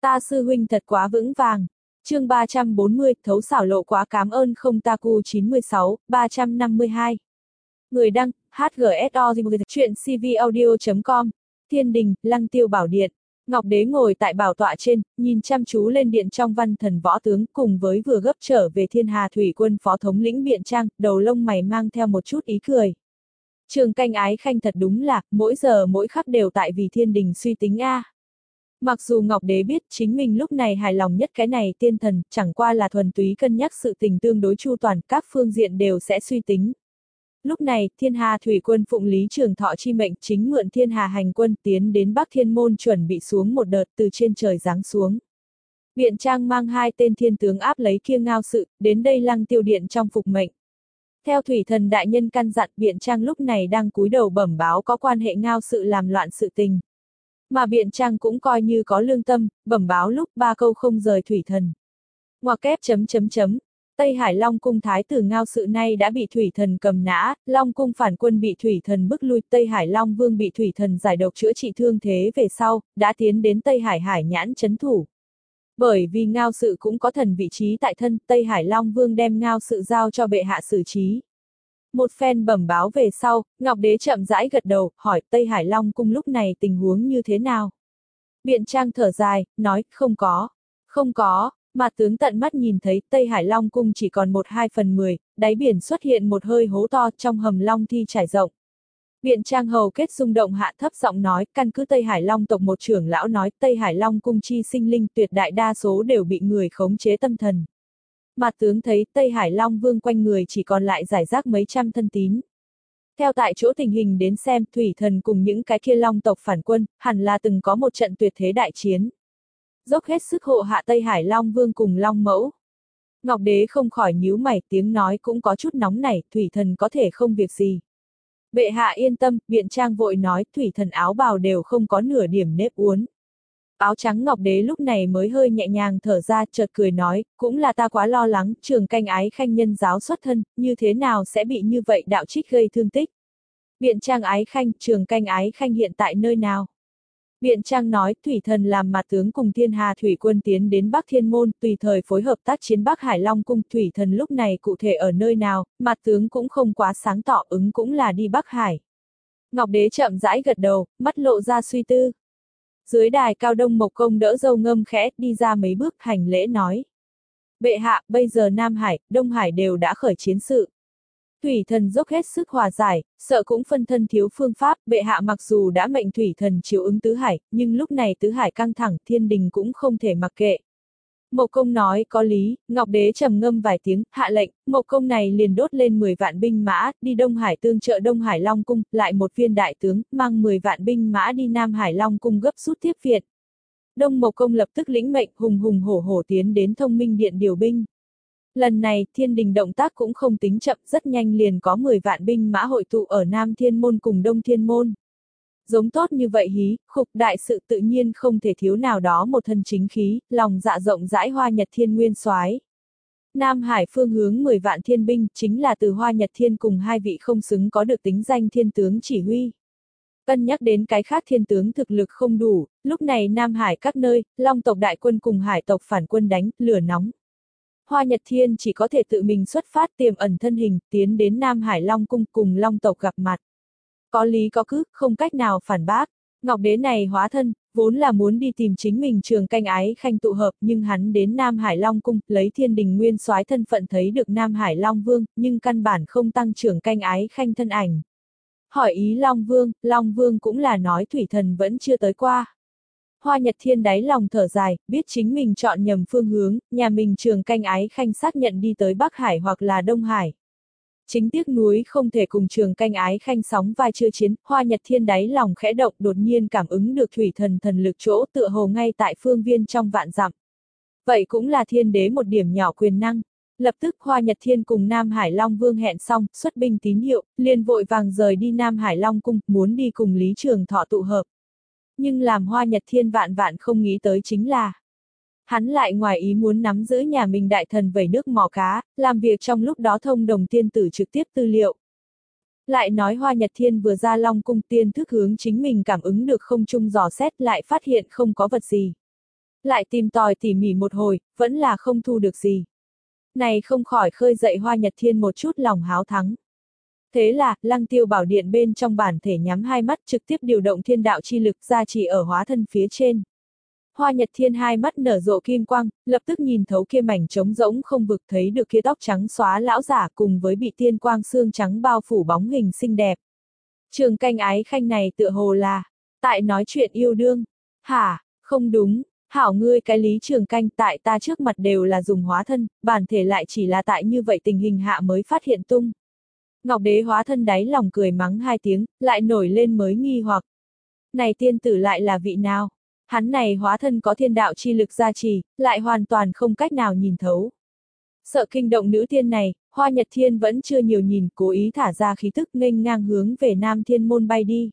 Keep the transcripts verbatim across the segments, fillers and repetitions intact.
Ta sư huynh thật quá vững vàng. Chương ba trăm bốn mươi, thấu xảo lộ quá cám ơn không Taku chín mươi sáu, ba trăm năm mươi hai. Người đăng, hát giê ét o chuyện cvaudio chấm com, Thiên Đình, Lăng Tiêu Bảo Điện. Ngọc Đế ngồi tại bảo tọa trên, nhìn chăm chú lên điện trong văn thần võ tướng, cùng với vừa gấp trở về Thiên Hà Thủy Quân phó thống lĩnh Biện Trang, đầu lông mày mang theo một chút ý cười. Trường Canh Ái Khanh thật đúng là, mỗi giờ mỗi khắc đều tại vì Thiên Đình suy tính a. Mặc dù Ngọc Đế biết chính mình lúc này hài lòng nhất cái này tiên thần, chẳng qua là thuần túy cân nhắc sự tình tương đối chu toàn, các phương diện đều sẽ suy tính. Lúc này, Thiên Hà Thủy Quân phụng Lý Trường Thọ chi mệnh chính mượn Thiên Hà hành quân tiến đến Bắc Thiên Môn chuẩn bị xuống một đợt từ trên trời giáng xuống. Biện Trang mang hai tên thiên tướng áp lấy Kiêng Ngao Sự, đến đây Lăng Tiêu Điện trong phục mệnh. Theo Thủy Thần đại nhân căn dặn, Biện Trang lúc này đang cúi đầu bẩm báo có quan hệ Ngao Sự làm loạn sự tình. Mà Biện Trang cũng coi như có lương tâm, bẩm báo lúc ba câu không rời Thủy Thần. Ngoặc kép chấm chấm chấm. Tây Hải Long Cung Thái tử Ngao Sự nay đã bị Thủy Thần cầm nã, Long Cung phản quân bị Thủy Thần bức lui, Tây Hải Long Vương bị Thủy Thần giải độc chữa trị thương thế về sau, đã tiến đến Tây Hải Hải Nhãn trấn thủ. Bởi vì Ngao Sự cũng có thần vị trí tại thân, Tây Hải Long Vương đem Ngao Sự giao cho bệ hạ xử trí. Một phen bẩm báo về sau, Ngọc Đế chậm rãi gật đầu, hỏi Tây Hải Long Cung lúc này tình huống như thế nào? Biện Trang thở dài, nói, không có, không có. Mà tướng tận mắt nhìn thấy Tây Hải Long Cung chỉ còn một hai phần mười, đáy biển xuất hiện một hơi hố to trong hầm long thi trải rộng. Biện Trang hầu kết rung động hạ thấp giọng nói, căn cứ Tây Hải Long tộc một trưởng lão nói Tây Hải Long Cung chi sinh linh tuyệt đại đa số đều bị người khống chế tâm thần. Mà tướng thấy Tây Hải Long Vương quanh người chỉ còn lại giải rác mấy trăm thân tín. Theo tại chỗ tình hình đến xem, Thủy Thần cùng những cái kia Long tộc phản quân, hẳn là từng có một trận tuyệt thế đại chiến. Dốc hết sức hộ hạ Tây Hải Long Vương cùng Long Mẫu. Ngọc Đế không khỏi nhíu mày, tiếng nói cũng có chút nóng nảy, Thủy Thần có thể không việc gì. Bệ hạ yên tâm, Biện Trang vội nói, Thủy Thần áo bào đều không có nửa điểm nếp uốn. Áo trắng Ngọc Đế lúc này mới hơi nhẹ nhàng thở ra, chợt cười nói, cũng là ta quá lo lắng, Trường Canh Ái Khanh nhân giáo xuất thân, như thế nào sẽ bị như vậy đạo trích gây thương tích. Biện Trang Ái Khanh, Trường Canh Ái Khanh hiện tại nơi nào? Biện Trang nói, Thủy Thần làm mặt tướng cùng Thiên Hà Thủy Quân tiến đến Bắc Thiên Môn, tùy thời phối hợp tác chiến Bắc Hải Long Cung. Thủy Thần lúc này cụ thể ở nơi nào, mặt tướng cũng không quá sáng tỏ, ứng cũng là đi Bắc Hải. Ngọc Đế chậm rãi gật đầu, mắt lộ ra suy tư. Dưới đài cao Đông Mộc Công đỡ dâu ngâm khẽ, đi ra mấy bước, hành lễ nói. Bệ hạ, bây giờ Nam Hải, Đông Hải đều đã khởi chiến sự. Thủy Thần dốc hết sức hòa giải, sợ cũng phân thân thiếu phương pháp, bệ hạ mặc dù đã mệnh Thủy Thần chiếu ứng tứ hải, nhưng lúc này tứ hải căng thẳng, Thiên Đình cũng không thể mặc kệ. Mộc Công nói có lý, Ngọc Đế trầm ngâm vài tiếng, hạ lệnh, Mộc Công này liền đốt lên mười vạn binh mã, đi Đông Hải tương trợ Đông Hải Long Cung, lại một viên đại tướng, mang mười vạn binh mã đi Nam Hải Long Cung gấp rút tiếp viện. Đông Mộc Công lập tức lĩnh mệnh, hùng hùng hổ hổ tiến đến Thông Minh Điện điều binh. Lần này, Thiên Đình động tác cũng không tính chậm, rất nhanh liền có mười vạn binh mã hội tụ ở Nam Thiên Môn cùng Đông Thiên Môn. Giống tốt như vậy hí, khục đại sự tự nhiên không thể thiếu nào đó một thân chính khí, lòng dạ rộng rãi Hoa Nhật Thiên nguyên soái. Nam Hải phương hướng mười vạn thiên binh, chính là từ Hoa Nhật Thiên cùng hai vị không xứng có được tính danh thiên tướng chỉ huy. Cân nhắc đến cái khác thiên tướng thực lực không đủ, lúc này Nam Hải các nơi, Long tộc đại quân cùng Hải tộc phản quân đánh, lửa nóng. Hoa Nhật Thiên chỉ có thể tự mình xuất phát tiềm ẩn thân hình, tiến đến Nam Hải Long Cung cùng Long tộc gặp mặt. Có lý có cứ, không cách nào phản bác. Ngọc Đế này hóa thân, vốn là muốn đi tìm chính mình Trường Canh Ái Khanh tụ hợp, nhưng hắn đến Nam Hải Long Cung, lấy Thiên Đình nguyên soái thân phận thấy được Nam Hải Long Vương, nhưng căn bản không tăng Trường Canh Ái Khanh thân ảnh. Hỏi ý Long Vương, Long Vương cũng là nói Thủy Thần vẫn chưa tới qua. Hoa Nhật Thiên đáy lòng thở dài, biết chính mình chọn nhầm phương hướng, nhà mình Trường Canh Ái Khanh xác nhận đi tới Bắc Hải hoặc là Đông Hải. Chính tiếc núi không thể cùng Trường Canh Ái Khanh sóng vai chưa chiến, Hoa Nhật Thiên đáy lòng khẽ động, đột nhiên cảm ứng được Thủy Thần thần lực chỗ tựa hồ ngay tại phương viên trong vạn dặm. Vậy cũng là thiên đế một điểm nhỏ quyền năng. Lập tức Hoa Nhật Thiên cùng Nam Hải Long Vương hẹn xong, xuất binh tín hiệu, liền vội vàng rời đi Nam Hải Long Cung, muốn đi cùng Lý Trường Thọ tụ hợp. Nhưng làm Hoa Nhật Thiên vạn vạn không nghĩ tới chính là hắn lại ngoài ý muốn nắm giữ nhà mình đại thần vẩy nước mò cá, làm việc trong lúc đó thông đồng tiên tử trực tiếp tư liệu. Lại nói Hoa Nhật Thiên vừa ra Long Cung tiên thức hướng chính mình cảm ứng được không trung dò xét lại phát hiện không có vật gì. lại tìm tòi tỉ mỉ một hồi, vẫn là không thu được gì. Này không khỏi khơi dậy Hoa Nhật Thiên một chút lòng háo thắng. Thế là, Lăng Tiêu Bảo Điện bên trong bản thể nhắm hai mắt trực tiếp điều động thiên đạo chi lực ra chỉ ở hóa thân phía trên. Hoa Nhật Thiên hai mắt nở rộ kim quang, lập tức nhìn thấu kia mảnh trống rỗng không vực thấy được kia tóc trắng xóa lão giả cùng với bị tiên quang xương trắng bao phủ bóng hình xinh đẹp. Trường Canh Ái Khanh này tựa hồ là, tại nói chuyện yêu đương. Hả, không đúng, hảo ngươi cái Lý Trường Canh tại ta trước mặt đều là dùng hóa thân, bản thể lại chỉ là tại như vậy tình hình hạ mới phát hiện tung. Ngọc Đế hóa thân đáy lòng cười mắng hai tiếng, lại nổi lên mới nghi hoặc. Này tiên tử lại là vị nào? Hắn này hóa thân có thiên đạo chi lực gia trì, lại hoàn toàn không cách nào nhìn thấu. Sợ kinh động nữ tiên này, Hoa Nhật Thiên vẫn chưa nhiều nhìn, cố ý thả ra khí tức nghênh ngang hướng về Nam Thiên Môn bay đi.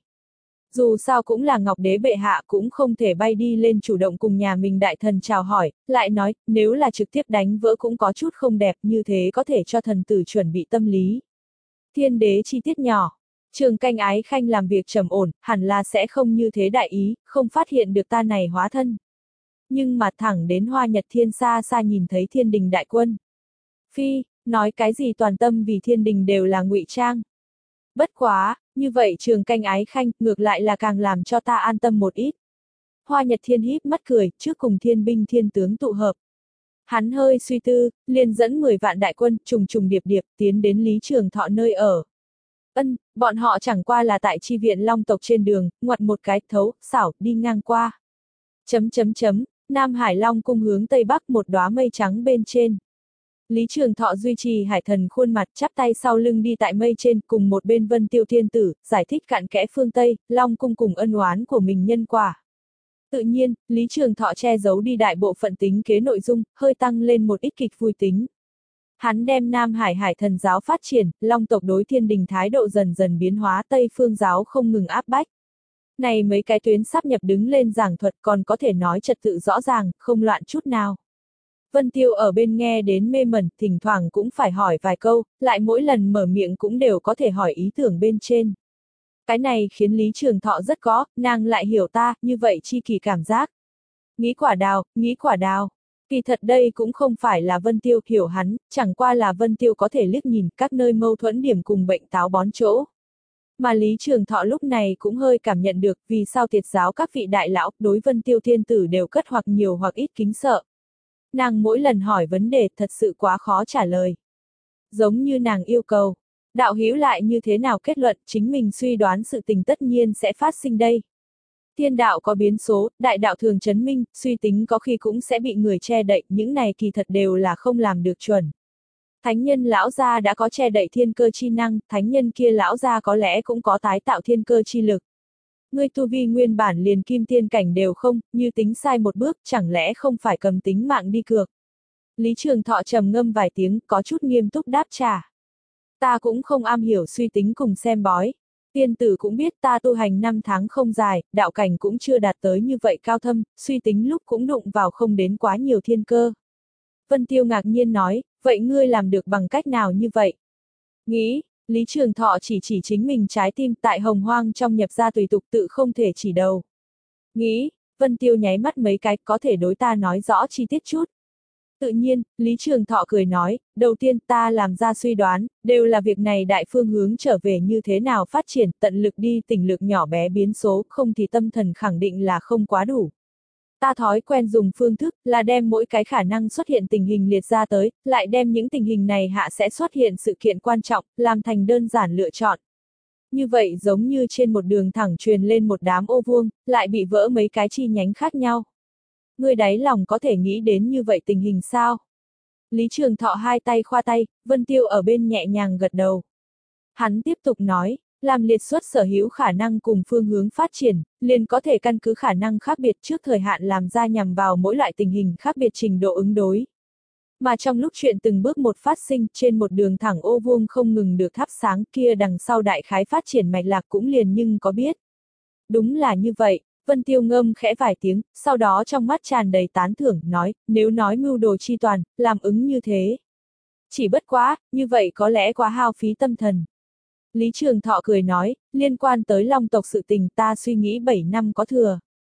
Dù sao cũng là Ngọc Đế bệ hạ cũng không thể bay đi lên chủ động cùng nhà mình đại thần chào hỏi, lại nói, nếu là trực tiếp đánh vỡ cũng có chút không đẹp, như thế có thể cho thần tử chuẩn bị tâm lý. Thiên đế chi tiết nhỏ. Trường Canh Ái Khanh làm việc trầm ổn, hẳn là sẽ không như thế đại ý, không phát hiện được ta này hóa thân. Nhưng mà thẳng đến Hoa Nhật Thiên xa xa nhìn thấy thiên đình đại quân. Phi, nói cái gì toàn tâm vì thiên đình đều là ngụy trang. Bất quá, như vậy Trường Canh Ái Khanh ngược lại là càng làm cho ta an tâm một ít. Hoa Nhật Thiên híp mắt cười, trước cùng thiên binh thiên tướng tụ hợp. Hắn hơi suy tư, liền dẫn mười vạn đại quân trùng trùng điệp điệp tiến đến Lý Trường Thọ nơi ở. Ân, bọn họ chẳng qua là tại chi viện Long tộc trên đường, ngoặt một cái thấu, xảo, đi ngang qua. Chấm chấm chấm, Nam Hải Long cung hướng Tây Bắc một đóa mây trắng bên trên. Lý Trường Thọ duy trì hải thần khuôn mặt chắp tay sau lưng đi tại mây trên cùng một bên Vân Tiêu Thiên Tử, giải thích cặn kẽ phương Tây, Long cung cùng ân oán của mình nhân quả. Tự nhiên, Lý Trường Thọ che giấu đi đại bộ phận tính kế nội dung, hơi tăng lên một ít kịch vui tính. Hắn đem Nam Hải Hải thần giáo phát triển, Long tộc đối thiên đình thái độ dần dần biến hóa, Tây phương giáo không ngừng áp bách. Này mấy cái tuyến sáp nhập đứng lên giảng thuật còn có thể nói trật tự rõ ràng, không loạn chút nào. Vân Tiêu ở bên nghe đến mê mẩn, thỉnh thoảng cũng phải hỏi vài câu, lại mỗi lần mở miệng cũng đều có thể hỏi ý tưởng bên trên. Cái này khiến Lý Trường Thọ rất có, nàng lại hiểu ta, như vậy chi kỳ cảm giác. Nghĩ quả đào, nghĩ quả đào. Kỳ thật đây cũng không phải là Vân Tiêu hiểu hắn, chẳng qua là Vân Tiêu có thể liếc nhìn các nơi mâu thuẫn điểm cùng bệnh táo bón chỗ. Mà Lý Trường Thọ lúc này cũng hơi cảm nhận được vì sao Tiệt giáo các vị đại lão đối Vân Tiêu thiên tử đều cất hoặc nhiều hoặc ít kính sợ. Nàng mỗi lần hỏi vấn đề thật sự quá khó trả lời. Giống như nàng yêu cầu, đạo hữu lại như thế nào kết luận chính mình suy đoán sự tình tất nhiên sẽ phát sinh đây. Thiên đạo có biến số, đại đạo thường chấn minh, suy tính có khi cũng sẽ bị người che đậy, những này kỳ thật đều là không làm được chuẩn. Thánh nhân lão gia đã có che đậy thiên cơ chi năng, thánh nhân kia lão gia có lẽ cũng có tái tạo thiên cơ chi lực. Ngươi tu vi nguyên bản liền kim tiên cảnh đều không, như tính sai một bước, chẳng lẽ không phải cầm tính mạng đi cược. Lý Trường Thọ trầm ngâm vài tiếng, có chút nghiêm túc đáp trả. Ta cũng không am hiểu suy tính cùng xem bói. Tiên tử cũng biết ta tu hành năm tháng không dài, đạo cảnh cũng chưa đạt tới như vậy cao thâm, suy tính lúc cũng đụng vào không đến quá nhiều thiên cơ. Vân Tiêu ngạc nhiên nói, vậy ngươi làm được bằng cách nào như vậy? Nghĩ, Lý Trường Thọ chỉ chỉ chính mình trái tim tại hồng hoang trong nhập ra tùy tục tự không thể chỉ đầu. Nghĩ, Vân Tiêu nháy mắt mấy cái có thể đối ta nói rõ chi tiết chút. Tự nhiên, Lý Trường Thọ cười nói, đầu tiên ta làm ra suy đoán, đều là việc này đại phương hướng trở về như thế nào phát triển, tận lực đi tình lực nhỏ bé biến số, không thì tâm thần khẳng định là không quá đủ. Ta thói quen dùng phương thức là đem mỗi cái khả năng xuất hiện tình hình liệt ra tới, lại đem những tình hình này hạ sẽ xuất hiện sự kiện quan trọng, làm thành đơn giản lựa chọn. Như vậy giống như trên một đường thẳng truyền lên một đám ô vuông, lại bị vỡ mấy cái chi nhánh khác nhau. Ngươi đáy lòng có thể nghĩ đến như vậy tình hình sao? Lý Trường Thọ hai tay khoa tay, Vân Tiêu ở bên nhẹ nhàng gật đầu. Hắn tiếp tục nói, làm liệt xuất sở hữu khả năng cùng phương hướng phát triển, liền có thể căn cứ khả năng khác biệt trước thời hạn làm ra nhằm vào mỗi loại tình hình khác biệt trình độ ứng đối. Mà trong lúc chuyện từng bước một phát sinh trên một đường thẳng ô vuông không ngừng được thắp sáng kia đằng sau đại khái phát triển mạch lạc cũng liền nhưng có biết. Đúng là như vậy. Vân Tiêu ngâm khẽ vài tiếng, sau đó trong mắt tràn đầy tán thưởng, nói, nếu nói mưu đồ chi toàn, làm ứng như thế. Chỉ bất quá, như vậy có lẽ quá hao phí tâm thần. Lý Trường Thọ cười nói, liên quan tới Long tộc sự tình ta suy nghĩ bảy năm có thừa.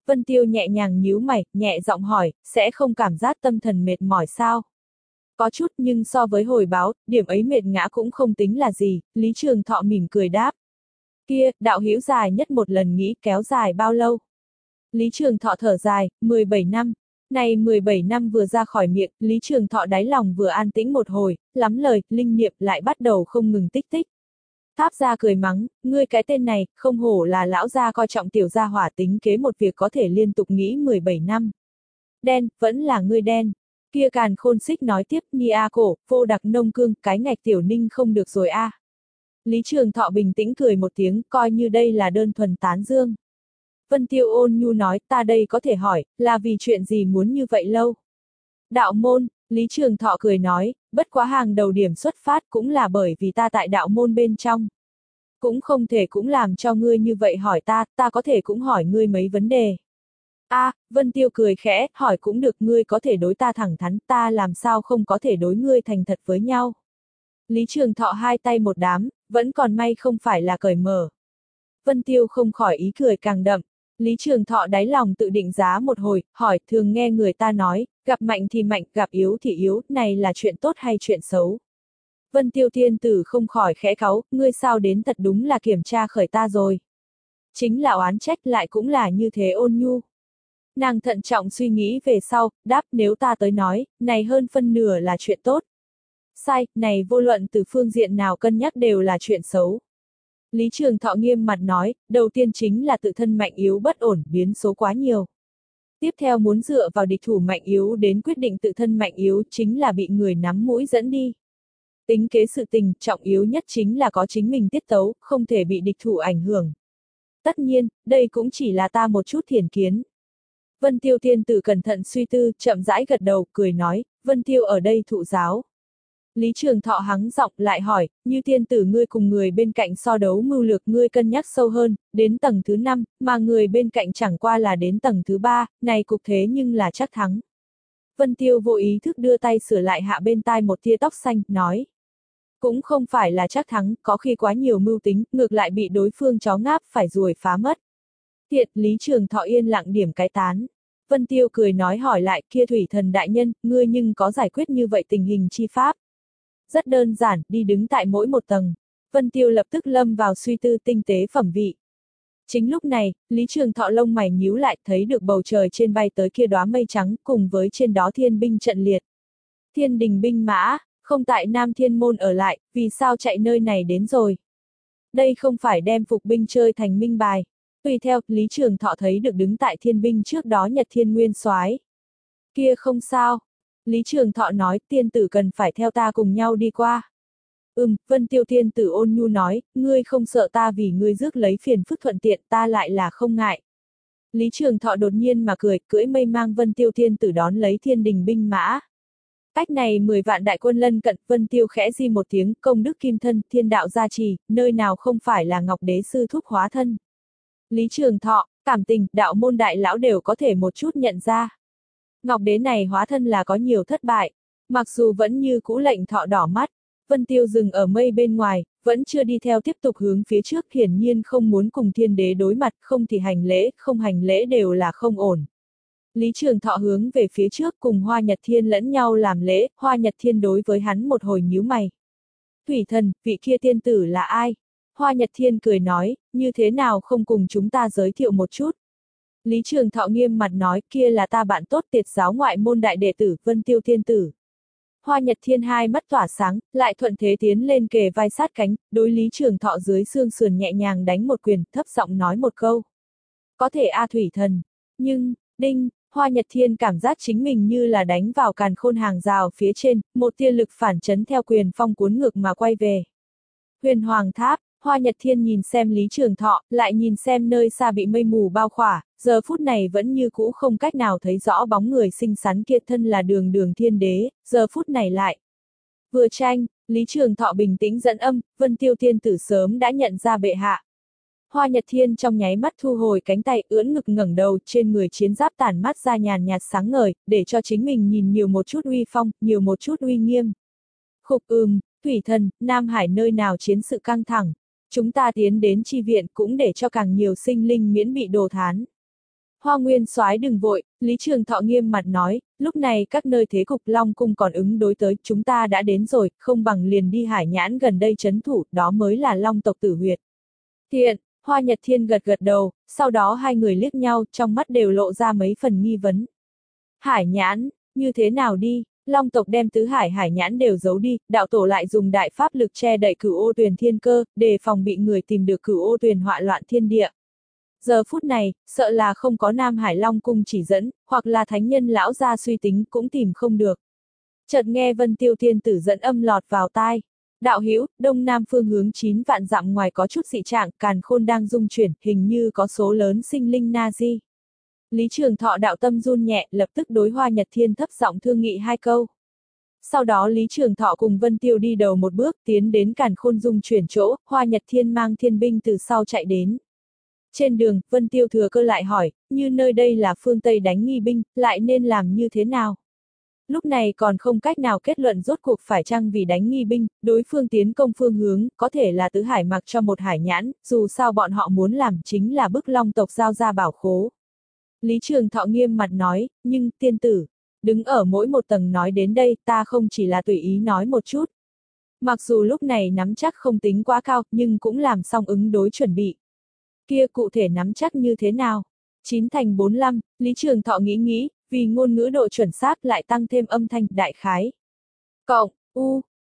Vân Tiêu nhẹ nhàng nhíu mày, nhẹ giọng hỏi, sẽ không cảm giác tâm thần mệt mỏi sao? Có chút, nhưng so với hồi báo, điểm ấy mệt ngã cũng không tính là gì, Lý Trường Thọ mỉm cười đáp. Kia, đạo hữu dài nhất một lần nghĩ kéo dài bao lâu? Lý Trường Thọ thở dài, mười bảy năm. Này mười bảy năm vừa ra khỏi miệng, Lý Trường Thọ đáy lòng vừa an tĩnh một hồi, lắm lời, linh niệm lại bắt đầu không ngừng tích tích. Tháp gia cười mắng, ngươi cái tên này, không hổ là lão gia coi trọng tiểu gia hỏa tính kế một việc có thể liên tục nghĩ mười bảy năm. Đen, vẫn là ngươi đen. Kia Càn Khôn Xích nói tiếp, Nhi a cổ, vô đặc nông cương, cái ngạch tiểu ninh không được rồi a. Lý Trường Thọ bình tĩnh cười một tiếng, coi như đây là đơn thuần tán dương. Vân Tiêu ôn nhu nói, ta đây có thể hỏi, là vì chuyện gì muốn như vậy lâu? Đạo môn, Lý Trường Thọ cười nói, bất quá hàng đầu điểm xuất phát cũng là bởi vì ta tại đạo môn bên trong. Cũng không thể cũng làm cho ngươi như vậy hỏi ta, ta có thể cũng hỏi ngươi mấy vấn đề. A, à, Vân Tiêu cười khẽ, hỏi cũng được, ngươi có thể đối ta thẳng thắn, ta làm sao không có thể đối ngươi thành thật với nhau. Lý Trường Thọ hai tay một đám, vẫn còn may không phải là cởi mở. Vân Tiêu không khỏi ý cười càng đậm. Lý Trường Thọ đáy lòng tự định giá một hồi, hỏi, thường nghe người ta nói, gặp mạnh thì mạnh, gặp yếu thì yếu, này là chuyện tốt hay chuyện xấu? Vân Tiêu Thiên Tử không khỏi khẽ cáu, ngươi sao đến thật đúng là kiểm tra khởi ta rồi. Chính là oán trách lại cũng là như thế ôn nhu. Nàng thận trọng suy nghĩ về sau, đáp nếu ta tới nói, này hơn phân nửa là chuyện tốt. Sai, này vô luận từ phương diện nào cân nhắc đều là chuyện xấu. Lý Trường Thọ nghiêm mặt nói, đầu tiên chính là tự thân mạnh yếu bất ổn, biến số quá nhiều. Tiếp theo muốn dựa vào địch thủ mạnh yếu đến quyết định tự thân mạnh yếu chính là bị người nắm mũi dẫn đi. Tính kế sự tình, trọng yếu nhất chính là có chính mình tiết tấu, không thể bị địch thủ ảnh hưởng. Tất nhiên, đây cũng chỉ là ta một chút thiển kiến. Vân Tiêu Thiên Tử cẩn thận suy tư, chậm rãi gật đầu, cười nói, Vân Tiêu ở đây thụ giáo. Lý Trường Thọ hắng giọng lại hỏi, như tiên tử ngươi cùng người bên cạnh so đấu mưu lược ngươi cân nhắc sâu hơn, đến tầng thứ năm, mà người bên cạnh chẳng qua là đến tầng thứ ba, này cục thế nhưng là chắc thắng. Vân Tiêu vô ý thức đưa tay sửa lại hạ bên tai một tia tóc xanh, nói. Cũng không phải là chắc thắng, có khi quá nhiều mưu tính, ngược lại bị đối phương chó ngáp phải ruồi phá mất. Thiệt, Lý Trường Thọ yên lặng điểm cái tán. Vân Tiêu cười nói hỏi lại, kia thủy thần đại nhân, ngươi nhưng có giải quyết như vậy tình hình chi pháp? Rất đơn giản, đi đứng tại mỗi một tầng. Vân Tiêu lập tức lâm vào suy tư tinh tế phẩm vị. Chính lúc này, Lý Trường Thọ lông mày nhíu lại, thấy được bầu trời trên bay tới kia đóa mây trắng, cùng với trên đó thiên binh trận liệt. Thiên đình binh mã, không tại Nam Thiên Môn ở lại, vì sao chạy nơi này đến rồi? Đây không phải đem phục binh chơi thành minh bài. Tùy theo, Lý Trường Thọ thấy được đứng tại thiên binh trước đó Nhật Thiên Nguyên Soái. Kia không sao. Lý Trường Thọ nói, tiên tử cần phải theo ta cùng nhau đi qua. Ừm, Vân Tiêu Tiên tử ôn nhu nói, ngươi không sợ ta vì ngươi rước lấy phiền phức thuận tiện, ta lại là không ngại. Lý Trường Thọ đột nhiên mà cười, cưỡi mây mang Vân Tiêu Tiên tử đón lấy thiên đình binh mã. Cách này mười vạn đại quân lân cận, Vân Tiêu khẽ di một tiếng, công đức kim thân, thiên đạo gia trì, nơi nào không phải là Ngọc Đế sư thúc hóa thân. Lý Trường Thọ, cảm tình, đạo môn đại lão đều có thể một chút nhận ra. Ngọc Đế này hóa thân là có nhiều thất bại, mặc dù vẫn như cũ lệnh thọ đỏ mắt. Vân Tiêu dừng ở mây bên ngoài, vẫn chưa đi theo tiếp tục hướng phía trước, hiển nhiên không muốn cùng thiên đế đối mặt, không thì hành lễ, không hành lễ đều là không ổn. Lý Trường Thọ hướng về phía trước cùng Hoa Nhật Thiên lẫn nhau làm lễ, Hoa Nhật Thiên đối với hắn một hồi nhíu mày. Thủy thần, vị kia tiên tử là ai? Hoa Nhật Thiên cười nói, như thế nào không cùng chúng ta giới thiệu một chút? Lý Trường Thọ nghiêm mặt nói, kia là ta bạn tốt Tiệt giáo ngoại môn đại đệ tử, Vân Tiêu Tiên tử. Hoa Nhật Thiên hai mắt tỏa sáng, lại thuận thế tiến lên kề vai sát cánh, đối Lý Trường Thọ dưới xương sườn nhẹ nhàng đánh một quyền, thấp giọng nói một câu. Có thể a thủy thần, nhưng, đinh, Hoa Nhật Thiên cảm giác chính mình như là đánh vào càn khôn hàng rào phía trên, một tia lực phản chấn theo quyền phong cuốn ngược mà quay về. Huyền Hoàng Tháp, Hoa Nhật Thiên nhìn xem Lý Trường Thọ, lại nhìn xem nơi xa bị mây mù bao khỏa, giờ phút này vẫn như cũ không cách nào thấy rõ bóng người xinh xắn kia thân là đường đường thiên đế, giờ phút này lại. Vừa tranh, Lý Trường Thọ bình tĩnh dẫn âm, Vân Tiêu Tiên tử sớm đã nhận ra bệ hạ. Hoa Nhật Thiên trong nháy mắt thu hồi cánh tay ưỡn ngực ngẩng đầu, trên người chiến giáp tản mắt ra nhàn nhạt sáng ngời, để cho chính mình nhìn nhiều một chút uy phong, nhiều một chút uy nghiêm. Khục ừm, thủy thần, Nam Hải nơi nào chiến sự căng thẳng. Chúng ta tiến đến chi viện cũng để cho càng nhiều sinh linh miễn bị đồ thán. Hoa Nguyên Soái đừng vội, Lý Trường Thọ nghiêm mặt nói, lúc này các nơi thế cục Long Cung còn ứng đối tới, chúng ta đã đến rồi, không bằng liền đi Hải Nhãn gần đây trấn thủ, đó mới là Long tộc tử huyệt. Thiện, Hoa Nhật Thiên gật gật đầu, sau đó hai người liếc nhau, trong mắt đều lộ ra mấy phần nghi vấn. Hải Nhãn, như thế nào đi? Long tộc đem tứ hải hải nhãn đều giấu đi, đạo tổ lại dùng đại pháp lực che đậy cửu ô tuyền thiên cơ, để phòng bị người tìm được cửu ô tuyền họa loạn thiên địa. Giờ phút này, sợ là không có Nam Hải Long cung chỉ dẫn, hoặc là thánh nhân lão gia suy tính cũng tìm không được. Chợt nghe Vân Tiêu Thiên Tử dẫn âm lọt vào tai. Đạo hữu, đông nam phương hướng chín vạn dặm ngoài có chút dị trạng, càn khôn đang dung chuyển, hình như có số lớn sinh linh na di. Lý Trường Thọ đạo tâm run nhẹ, lập tức đối Hoa Nhật Thiên thấp giọng thương nghị hai câu. Sau đó Lý Trường Thọ cùng Vân Tiêu đi đầu một bước, tiến đến càn khôn dung chuyển chỗ, Hoa Nhật Thiên mang thiên binh từ sau chạy đến. Trên đường, Vân Tiêu thừa cơ lại hỏi, như nơi đây là phương Tây đánh nghi binh, lại nên làm như thế nào? Lúc này còn không cách nào kết luận rốt cuộc phải chăng vì đánh nghi binh, đối phương tiến công phương hướng, có thể là tứ hải mặc cho một hải nhãn, dù sao bọn họ muốn làm chính là bức Long tộc giao ra bảo khố. Lý Trường Thọ nghiêm mặt nói, nhưng, tiên tử, đứng ở mỗi một tầng nói đến đây, ta không chỉ là tùy ý nói một chút. Mặc dù lúc này nắm chắc không tính quá cao, nhưng cũng làm xong ứng đối chuẩn bị. Kia cụ thể nắm chắc như thế nào? Chín thành bốn lăm, Lý Trường Thọ nghĩ nghĩ, vì ngôn ngữ độ chuẩn xác lại tăng thêm âm thanh đại khái. Cộng, u,